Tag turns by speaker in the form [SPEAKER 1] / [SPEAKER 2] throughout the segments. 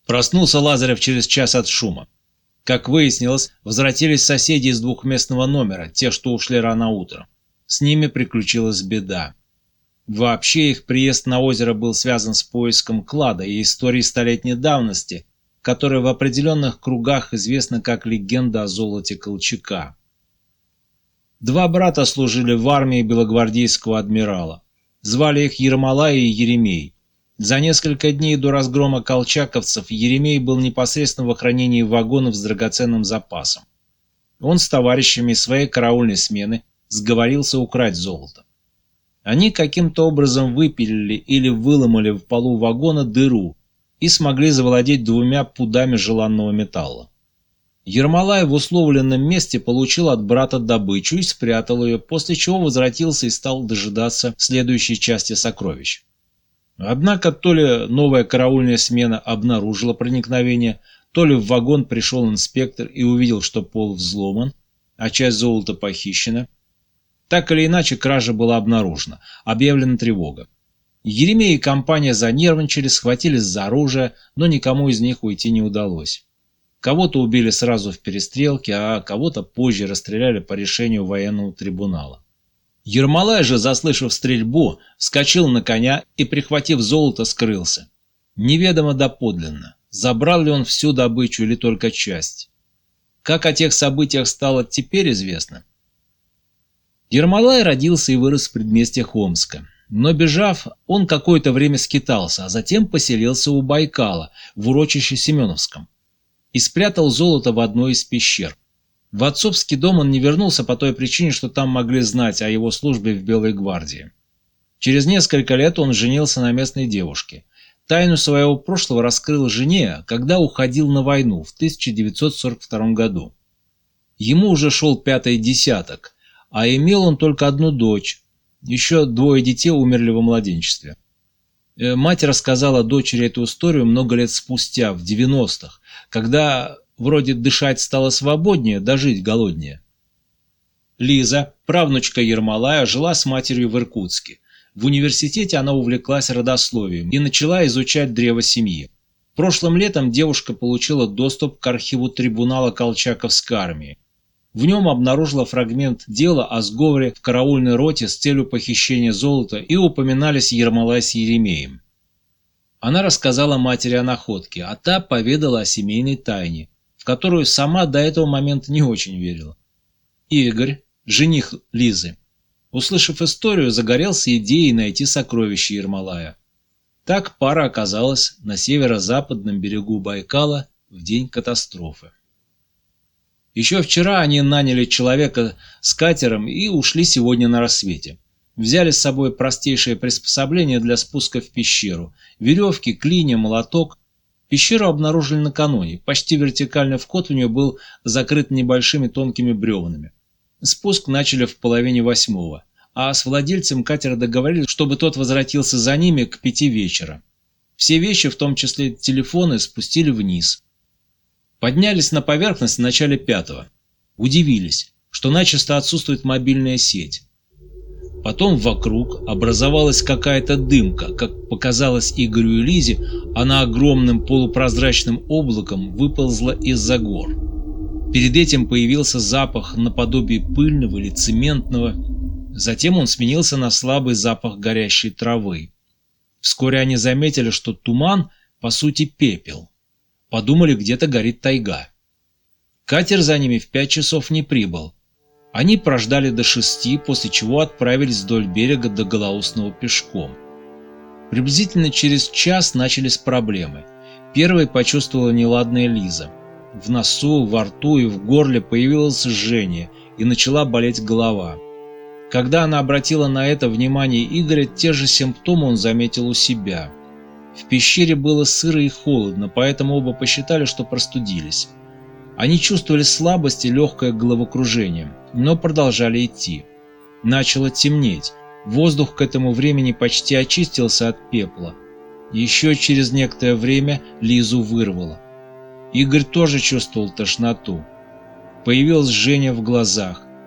[SPEAKER 1] Проснулся Лазарев через час от шума. Как выяснилось, возвратились соседи из двухместного номера, те, что ушли рано утром. С ними приключилась беда. Вообще их приезд на озеро был связан с поиском клада и историей столетней давности, которая в определенных кругах известна как легенда о золоте Колчака. Два брата служили в армии белогвардейского адмирала. Звали их Ермолай и Еремей. За несколько дней до разгрома колчаковцев Еремей был непосредственно в охранении вагонов с драгоценным запасом. Он с товарищами из своей караульной смены сговорился украсть золото. Они каким-то образом выпилили или выломали в полу вагона дыру и смогли завладеть 2 пудами желанного металла. Ермолай в условленном месте получил от брата добычу и спрятал ее, после чего возвратился и стал дожидаться следующей части сокровищ. Однако то ли новая караульная смена обнаружила проникновение, то ли в вагон пришел инспектор и увидел, что пол взломан, а часть золота похищена. Так или иначе, кража была обнаружена, объявлена тревога. Еремей и компания занервничали, схватились за оружие, но никому из них уйти не удалось. Кого-то убили сразу в перестрелке, а кого-то позже расстреляли по решению военного трибунала. Ермолай же, заслышав стрельбу, вскочил на коня и, прихватив золото, скрылся. Неведомо доподлинно, забрал ли он всю добычу или только часть. Как о тех событиях стало теперь известно. Ермолай родился и вырос в предместьях Омска. Но, бежав, он какое-то время скитался, а затем поселился у Байкала, в урочище Семеновском, и спрятал золото в одной из пещер. В отцовский дом он не вернулся по той причине, что там могли знать о его службе в Белой гвардии. Через несколько лет он женился на местной девушке. Тайну своего прошлого раскрыл жене, когда уходил на войну в 1942 году. Ему уже шел 5-й десяток, а имел он только одну дочь. Еще 2 детей умерли во младенчестве. Мать рассказала дочери эту историю много лет спустя, в 90-х, когда вроде дышать стало свободнее, да жить голоднее. Лиза, правнучка Ермолая, жила с матерью в Иркутске. В университете она увлеклась родословием и начала изучать древо семьи. Прошлым летом девушка получила доступ к архиву трибунала Колчаковской армии. В нем обнаружила фрагмент дела о сговоре в караульной роте с целью похищения золота, и упоминались Ермолай с Еремеем. Она рассказала матери о находке, а та поведала о семейной тайне, в которую сама до этого момента не очень верила. Игорь, жених Лизы, услышав историю, загорелся идеей найти сокровища Ермолая. Так пара оказалась на северо-западном берегу Байкала в день катастрофы. Еще вчера они наняли человека с катером и ушли сегодня на рассвете. Взяли с собой простейшее приспособление для спуска в пещеру – веревки, клинья, молоток. Пещеру обнаружили накануне, почти вертикальный вход в нее был закрыт небольшими тонкими бревнами. Спуск начали в 7:30, а с владельцем катера договорились, чтобы тот возвратился за ними к 5 вечера. Все вещи, в том числе телефоны, спустили вниз. Поднялись на поверхность в начале 5-го. Удивились, что начисто отсутствует мобильная сеть. Потом вокруг образовалась какая-то дымка, как показалось Игорю и Лизе, она огромным полупрозрачным облаком выползла из-за гор. Перед этим появился запах наподобие пыльного или цементного, затем он сменился на слабый запах горящей травы. Вскоре они заметили, что туман, по сути, пепел. Подумали, где-то горит тайга. Катер за ними в 5 часов не прибыл. Они прождали до 6, после чего отправились вдоль берега до Голоусного пешком. Приблизительно через час начались проблемы. Первой почувствовала неладная Лиза. В носу, во рту и в горле появилось жжение, и начала болеть голова. Когда она обратила на это внимание Игоря, те же симптомы он заметил у себя. В пещере было сыро и холодно, поэтому оба посчитали, что простудились. Они чувствовали слабость и легкое головокружение, но продолжали идти. Начало темнеть, воздух к этому времени почти очистился от пепла. Еще через некоторое время Лизу вырвало. Игорь тоже чувствовал тошноту. Появилось жжение в глазах.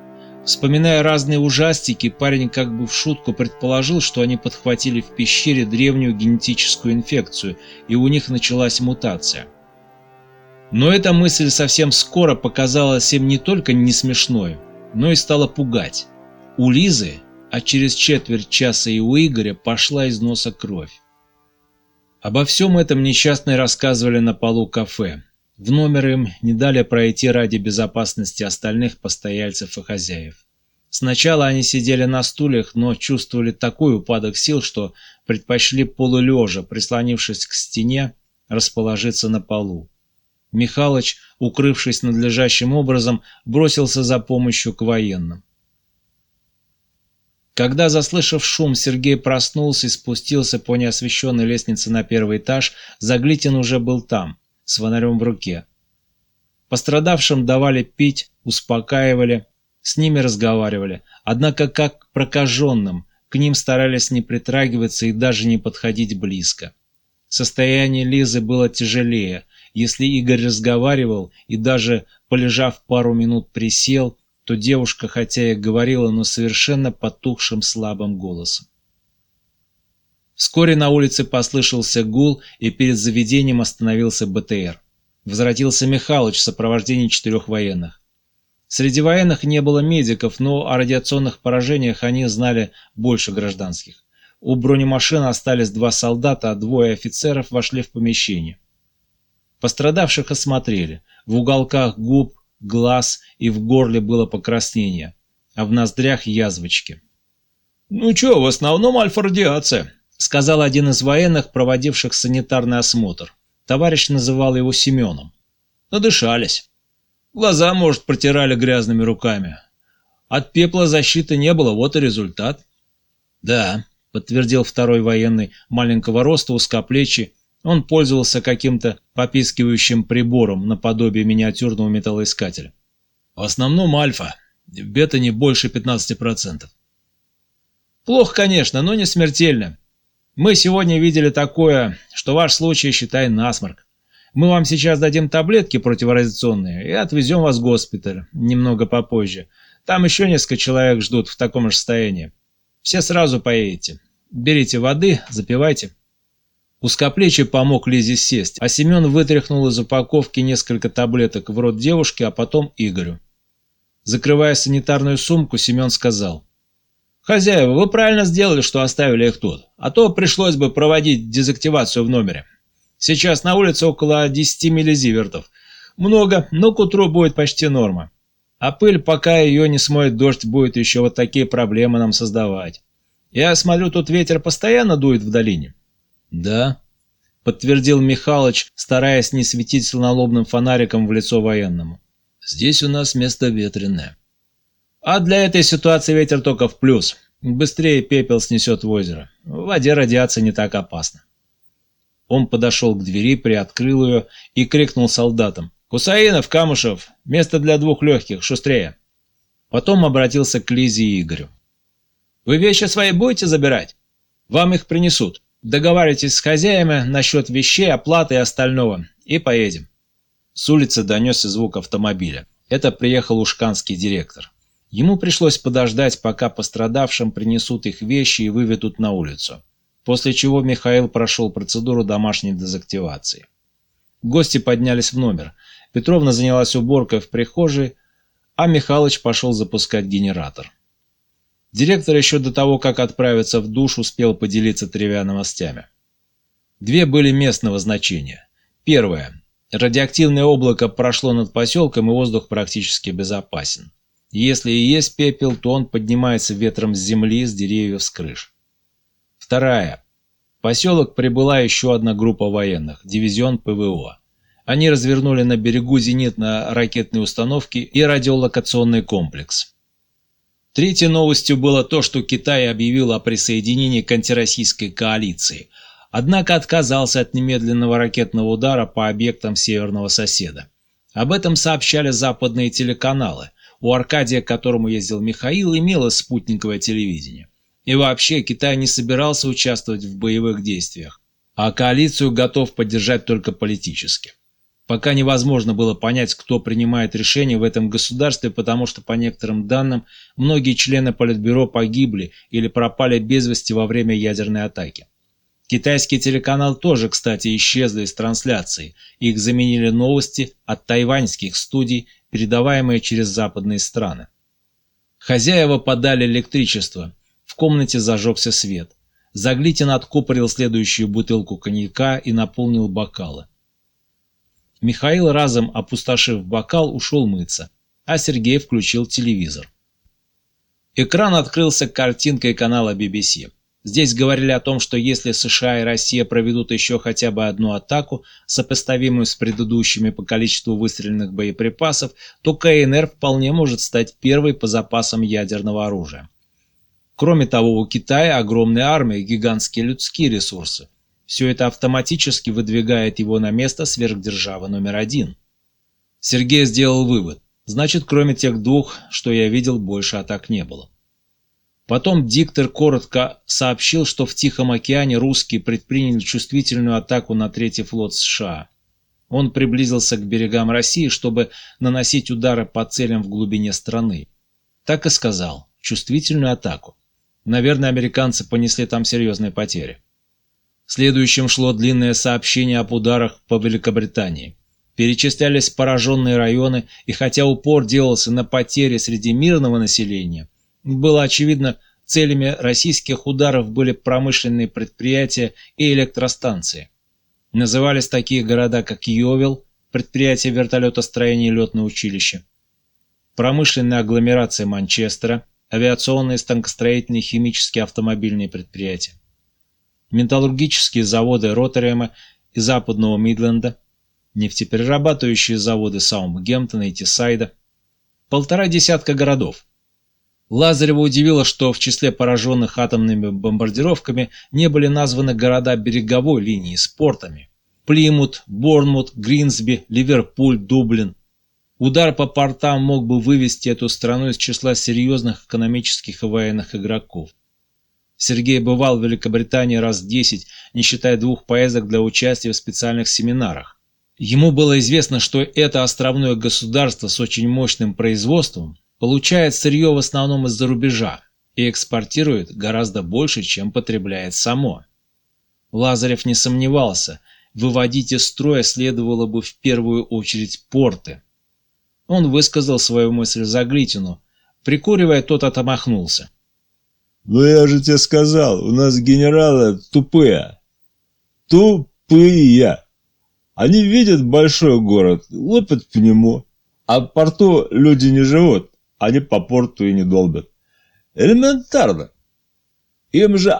[SPEAKER 1] Вспоминая разные ужастики, парень как бы в шутку предположил, что они подхватили в пещере древнюю генетическую инфекцию, и у них началась мутация. Но эта мысль совсем скоро показалась им не только не смешной, но и стала пугать. У Лизы, а через четверть часа и у Игоря пошла из носа кровь. Обо всем этом несчастные рассказывали на полу кафе. В номер им не дали пройти ради безопасности остальных постояльцев и хозяев. Сначала они сидели на стульях, но чувствовали такой упадок сил, что предпочли полулежа, прислонившись к стене, расположиться на полу. Михалыч, укрывшись надлежащим образом, бросился за помощью к военным. Когда, заслышав шум, Сергей проснулся и спустился по неосвещенной лестнице на первый этаж, Заглитин уже был там, с фонарем в руке. Пострадавшим давали пить, успокаивали, с ними разговаривали, однако как к прокаженным, к ним старались не притрагиваться и даже не подходить близко. Состояние Лизы было тяжелее. Если Игорь разговаривал и даже, полежав пару минут, присел, то девушка, хотя и говорила, но совершенно потухшим слабым голосом. Вскоре на улице послышался гул, и перед заведением остановился БТР. Возвратился Михалыч в сопровождении 4 военных. Среди военных не было медиков, но о радиационных поражениях они знали больше гражданских. У бронемашин остались 2 солдата, а 2 офицеров вошли в помещение. Пострадавших осмотрели. В уголках губ, глаз и в горле было покраснение, а в ноздрях язвочки. «Ну чё, в основном альфа-радиация», — сказал один из военных, проводивших санитарный осмотр. Товарищ называл его Семеном. «Надышались. Глаза, может, протирали грязными руками. От пепла защиты не было, вот и результат». «Да», — подтвердил второй военный, маленького роста, узкоплечий. Он пользовался каким-то попискивающим прибором наподобие миниатюрного металлоискателя. «В основном альфа. Бета не больше 15%. «Плохо, конечно, но не смертельно. Мы сегодня видели такое, что ваш случай, считай, насморк. Мы вам сейчас дадим таблетки противорадиационные и отвезем вас в госпиталь немного попозже. Там еще несколько человек ждут в таком же состоянии. Все сразу поедете. Берите воды, запивайте». Узкоплечий помог Лизе сесть, а Семен вытряхнул из упаковки несколько таблеток в рот девушки, а потом Игорю. Закрывая санитарную сумку, Семен сказал: «Хозяева, вы правильно сделали, что оставили их тут, а то пришлось бы проводить дезактивацию в номере. Сейчас на улице около 10 миллизивертов. Много, но к утру будет почти норма. А пыль, пока ее не смоет дождь, будет еще вот такие проблемы нам создавать. Я смотрю, тут ветер постоянно дует в долине». «Да», — подтвердил Михалыч, стараясь не светить налобным фонариком в лицо военному. «Здесь у нас место ветреное». «А для этой ситуации ветер только в плюс. Быстрее пепел снесет в озеро. В воде радиация не так опасна». Он подошел к двери, приоткрыл ее и крикнул солдатам: «Хусаинов, Камышев, место для 2 легких, шустрее!» Потом обратился к Лизе и Игорю. «Вы вещи свои будете забирать? Вам их принесут. Договаривайтесь с хозяями насчет вещей, оплаты и остального, и поедем». С улицы донесся звук автомобиля. Это приехал ушканский директор. Ему пришлось подождать, пока пострадавшим принесут их вещи и выведут на улицу. После чего Михаил прошел процедуру домашней дезактивации. Гости поднялись в номер. Петровна занялась уборкой в прихожей, а Михалыч пошел запускать генератор. Директор еще до того, как отправиться в душ, успел поделиться 3 новостями. 2 были местного значения. Первое. Радиоактивное облако прошло над поселком, и воздух практически безопасен. Если и есть пепел, то он поднимается ветром с земли, с деревьев, с крыш. Вторая. В поселок прибыла еще одна группа военных, дивизион ПВО. Они развернули на берегу зенитно-ракетные установки и радиолокационный комплекс. Третьей новостью было то, что Китай объявил о присоединении к антироссийской коалиции, однако отказался от немедленного ракетного удара по объектам северного соседа. Об этом сообщали западные телеканалы. У Аркадия, к которому ездил Михаил, имелось спутниковое телевидение. И вообще Китай не собирался участвовать в боевых действиях, а коалицию готов поддержать только политически. Пока невозможно было понять, кто принимает решения в этом государстве, потому что, по некоторым данным, многие члены Политбюро погибли или пропали без вести во время ядерной атаки. Китайские телеканалы тоже, кстати, исчезли из трансляции. Их заменили новости от тайваньских студий, передаваемые через западные страны. Хозяева подали электричество. В комнате зажегся свет. Заглитин откупорил следующую бутылку коньяка и наполнил бокалы. Михаил, разом опустошив бокал, ушел мыться, а Сергей включил телевизор. Экран открылся картинкой канала BBC. Здесь говорили о том, что если США и Россия проведут еще хотя бы одну атаку, сопоставимую с предыдущими по количеству выстреленных боеприпасов, то КНР вполне может стать первой по запасам ядерного оружия. Кроме того, у Китая огромная армия и гигантские людские ресурсы. Все это автоматически выдвигает его на место сверхдержавы номер один. Сергей сделал вывод. Значит, кроме тех двух, что я видел, больше атак не было. Потом диктор коротко сообщил, что в Тихом океане русские предприняли чувствительную атаку на Третий флот США. Он приблизился к берегам России, чтобы наносить удары по целям в глубине страны. Так и сказал. Чувствительную атаку. Наверное, американцы понесли там серьезные потери. Следующим шло длинное сообщение об ударах по Великобритании. Перечислялись пораженные районы, и хотя упор делался на потери среди мирного населения, было очевидно, целями российских ударов были промышленные предприятия и электростанции. Назывались такие города, как Йовел, предприятие вертолетостроения и летное училище, промышленная агломерация Манчестера, авиационные, станкостроительные, химические, автомобильные предприятия, металлургические заводы Роттерема и Западного Мидленда, нефтеперерабатывающие заводы Саутгемптона и Тисайда, 1,5 десятка городов. Лазарева удивило, что в числе пораженных атомными бомбардировками не были названы города береговой линии с портами: Плимут, Борнмут, Гринсби, Ливерпуль, Дублин. Удар по портам мог бы вывести эту страну из числа серьезных экономических и военных игроков. Сергей бывал в Великобритании раз 10, не считая 2 поездок для участия в специальных семинарах. Ему было известно, что это островное государство с очень мощным производством получает сырье в основном из-за рубежа и экспортирует гораздо больше, чем потребляет само. Лазарев не сомневался, выводить из строя следовало бы в первую очередь порты. Он высказал свою мысль Заглитину. Прикуривая, тот отмахнулся.
[SPEAKER 2] «Ну я же тебе сказал, у нас генералы тупые. Тупые. Они видят большой город, лупят по нему, а в порту люди не живут, они по порту и не долбят. Элементарно. Им же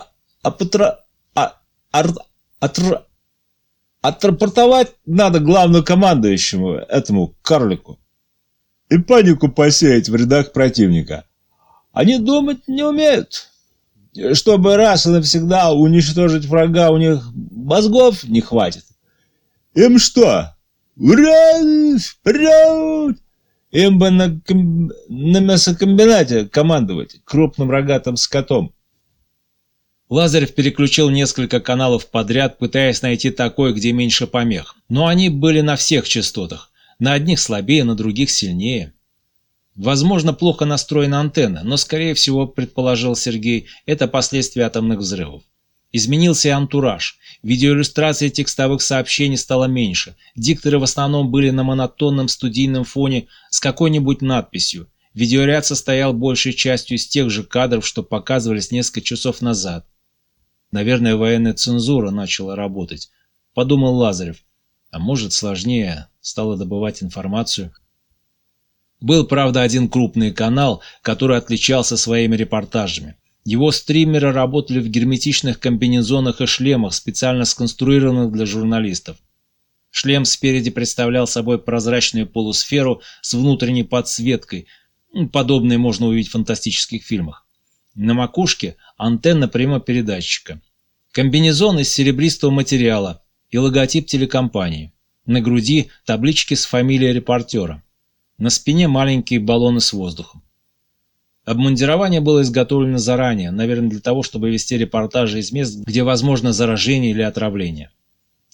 [SPEAKER 2] отрапортовать надо главнокомандующему, этому карлику, и панику посеять в рядах противника. Они думать не умеют. Чтобы раз и навсегда уничтожить врага, у них мозгов не хватит. Им что? Вперед! Вперед! Им бы на мясокомбинате командовать крупным рогатым скотом.
[SPEAKER 1] Лазарев переключил несколько каналов подряд, пытаясь найти такой, где меньше помех. Но они были на всех частотах. На одних слабее, на других сильнее. Возможно, плохо настроена антенна, но, скорее всего, предположил Сергей, это последствия атомных взрывов. Изменился и антураж. Видеоиллюстрации текстовых сообщений стало меньше. Дикторы в основном были на монотонном студийном фоне с какой-нибудь надписью. Видеоряд состоял большей частью из тех же кадров, что показывались несколько часов назад. Наверное, военная цензура начала работать, подумал Лазарев. А может, сложнее стало добывать информацию. Был, правда, один крупный канал, который отличался своими репортажами. Его стримеры работали в герметичных комбинезонах и шлемах, специально сконструированных для журналистов. Шлем спереди представлял собой прозрачную полусферу с внутренней подсветкой. Подобное можно увидеть в фантастических фильмах. На макушке антенна прямопередатчика. Комбинезон из серебристого материала и логотип телекомпании. На груди таблички с фамилией репортера. На спине маленькие баллоны с воздухом. Обмундирование было изготовлено заранее, наверное, для того, чтобы вести репортажи из мест, где возможно заражение или отравление.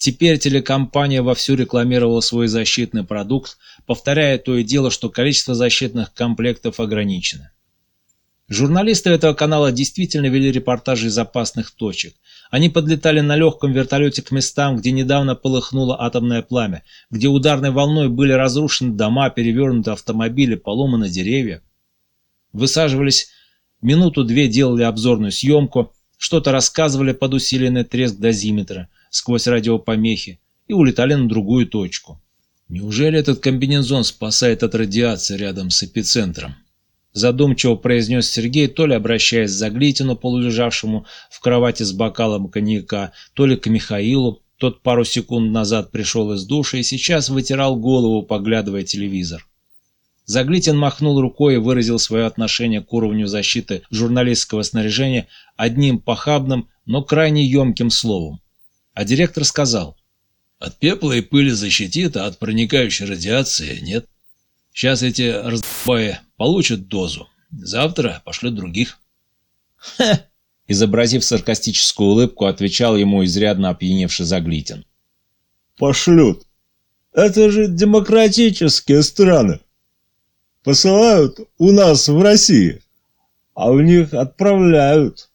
[SPEAKER 1] Теперь телекомпания вовсю рекламировала свой защитный продукт, повторяя то и дело, что количество защитных комплектов ограничено. Журналисты этого канала действительно вели репортажи из опасных точек. Они подлетали на легком вертолете к местам, где недавно полыхнуло атомное пламя, где ударной волной были разрушены дома, перевернуты автомобили, поломаны деревья. Высаживались, минуту-две делали обзорную съемку, что-то рассказывали под усиленный треск дозиметра сквозь радиопомехи и улетали на другую точку. Неужели этот комбинезон спасает от радиации рядом с эпицентром? Задумчиво произнес Сергей, то ли обращаясь к Заглитину, полулежавшему в кровати с бокалом коньяка, то ли к Михаилу. Тот пару секунд назад пришел из душа и сейчас вытирал голову, поглядывая телевизор. Заглитин махнул рукой и выразил свое отношение к уровню защиты журналистского снаряжения одним похабным, но крайне емким словом. А директор сказал: «От пепла и пыли защитит, а от проникающей радиации нет. Сейчас эти раздбаи получат дозу. Завтра пошлют других».
[SPEAKER 2] «Ха!» — изобразив саркастическую улыбку, отвечал ему изрядно опьяневший Заглитин. «Пошлют. Это же демократические страны. Посылают у нас в России, а у них отправляют.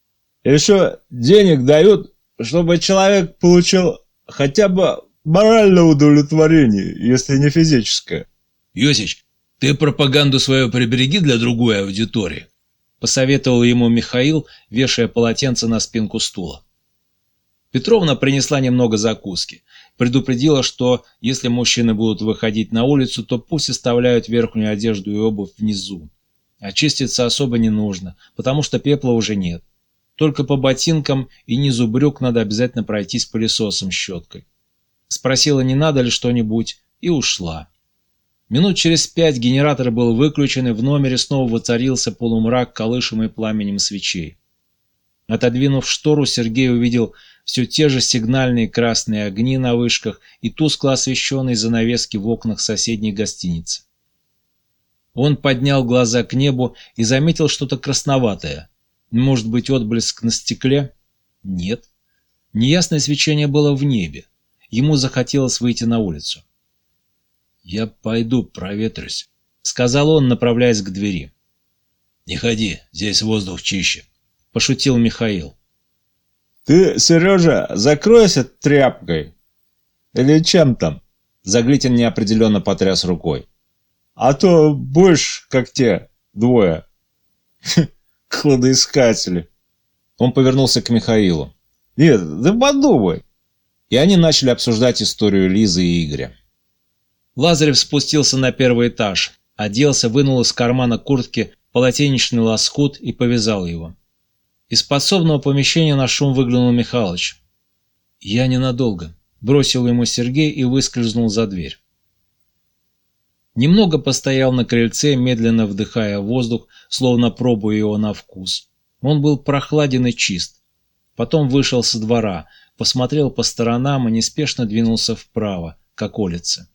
[SPEAKER 2] Еще денег дают, чтобы человек получил хотя бы моральное удовлетворение, если не физическое».
[SPEAKER 1] «Йосич, ты пропаганду свою прибереги для другой аудитории», — посоветовал ему Михаил, вешая полотенце на спинку стула. Петровна принесла немного закуски. Предупредила, что если мужчины будут выходить на улицу, то пусть оставляют верхнюю одежду и обувь внизу. Очиститься особо не нужно, потому что пепла уже нет. Только по ботинкам и низу брюк надо обязательно пройтись пылесосом-щеткой. Спросила, не надо ли что-нибудь, и ушла. Минут через 5 генератор был выключен, и в номере снова воцарился полумрак, колышемый пламенем свечей. Отодвинув штору, Сергей увидел все те же сигнальные красные огни на вышках и тускло освещенные занавески в окнах соседней гостиницы. Он поднял глаза к небу и заметил что-то красноватое. Может быть, отблеск на стекле? Нет. Неясное свечение было в небе. Ему захотелось выйти на улицу. «Я пойду проветрюсь», — сказал он, направляясь к двери. «Не ходи, здесь воздух чище», — пошутил Михаил.
[SPEAKER 2] «Ты, Сережа, закройся тряпкой. Или чем там?» Заглитин неопределенно потряс рукой. «А то будешь, как те двое. Кладоискатели». Он повернулся к Михаилу. «Нет, да подумай». И они начали обсуждать историю Лизы и Игоря.
[SPEAKER 1] Лазарев спустился на первый этаж, оделся, вынул из кармана куртки полотенечный лоскут и повязал его. Из подсобного помещения на шум выглянул Михалыч. «Я ненадолго», — бросил ему Сергей и выскользнул за дверь. Немного постоял на крыльце, медленно вдыхая воздух, словно пробуя его на вкус. Он был прохладен и чист. Потом вышел со двора, посмотрел по сторонам и неспешно двинулся вправо, к околице.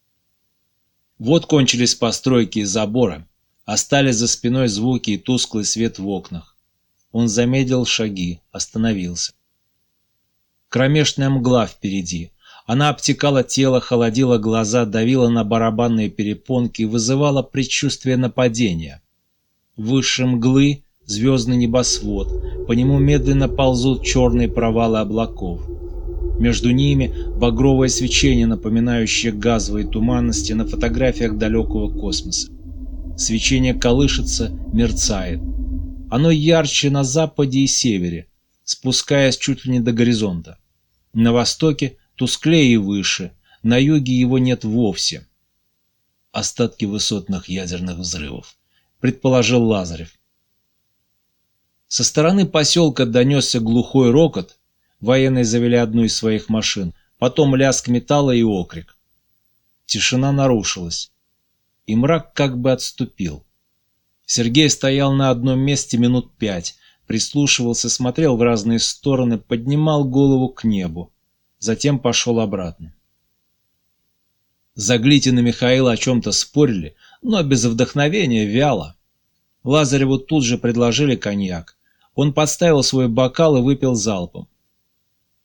[SPEAKER 1] Вот кончились постройки и заборы, остались за спиной звуки и тусклый свет в окнах. Он замедлил шаги, остановился. Кромешная мгла впереди. Она обтекала тело, холодила глаза, давила на барабанные перепонки и вызывала предчувствие нападения. Выше мглы звездный небосвод, по нему медленно ползут черные провалы облаков. Между ними багровое свечение, напоминающее газовые туманности на фотографиях далекого космоса. Свечение колышется, мерцает. Оно ярче на западе и севере, спускаясь чуть ли не до горизонта. На востоке тусклее и выше, на юге его нет вовсе. Остатки высотных ядерных взрывов, предположил Лазарев. Со стороны поселка донесся глухой рокот. Военные завели одну из своих машин, потом лязг металла и окрик. Тишина нарушилась, и мрак как бы отступил. Сергей стоял на одном месте минут 5, прислушивался, смотрел в разные стороны, поднимал голову к небу, затем пошел обратно. Заглитин и Михаил о чем-то спорили, но без вдохновения, вяло. Лазареву тут же предложили коньяк. Он подставил свой бокал и выпил залпом.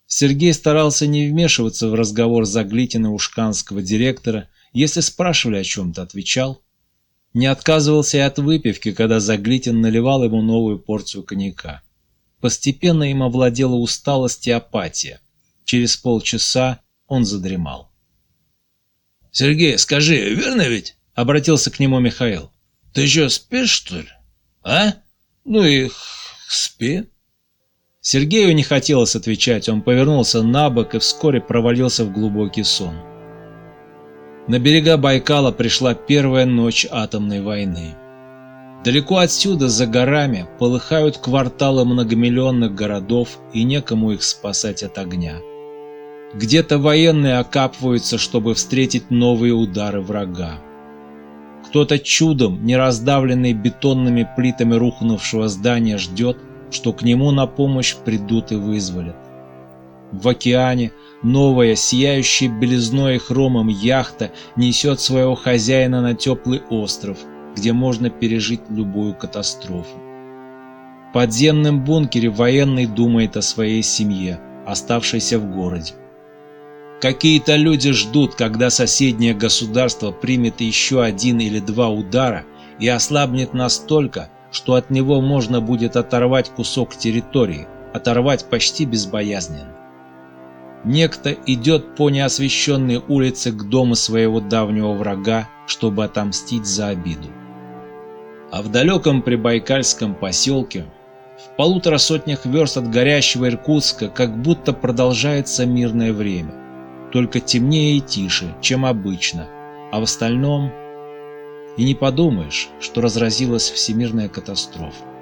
[SPEAKER 1] Сергей старался не вмешиваться в разговор Заглитина и ушканского директора, если спрашивали о чем-то, отвечал. Не отказывался и от выпивки, когда Заглитин наливал ему новую порцию коньяка. Постепенно им овладела усталость и апатия. Через полчаса он задремал.
[SPEAKER 2] «Сергей, скажи, верно ведь?» — обратился к нему Михаил. «Ты еще спишь, что ли? А? Ну и спи».
[SPEAKER 1] Сергею не хотелось отвечать, он повернулся на бок и вскоре провалился в глубокий сон. На берега Байкала пришла первая ночь атомной войны. Далеко отсюда, за горами, полыхают кварталы многомиллионных городов, и некому их спасать от огня. Где-то военные окапываются, чтобы встретить новые удары врага. Кто-то чудом, не раздавленный бетонными плитами рухнувшего здания, ждет, что к нему на помощь придут и вызволят. В океане новая, сияющая белизной и хромом яхта несет своего хозяина на теплый остров, где можно пережить любую катастрофу. В подземном бункере военный думает о своей семье, оставшейся в городе. Какие-то люди ждут, когда соседнее государство примет еще один или два удара и ослабнет настолько, что от него можно будет оторвать кусок территории, оторвать почти безбоязненно. Некто идет по неосвещенной улице к дому своего давнего врага, чтобы отомстить за обиду. А в далеком прибайкальском поселке, в 1,5 сотни верст от горящего Иркутска, как будто продолжается мирное время, только темнее и тише, чем обычно, а в остальном и не подумаешь, что разразилась всемирная катастрофа.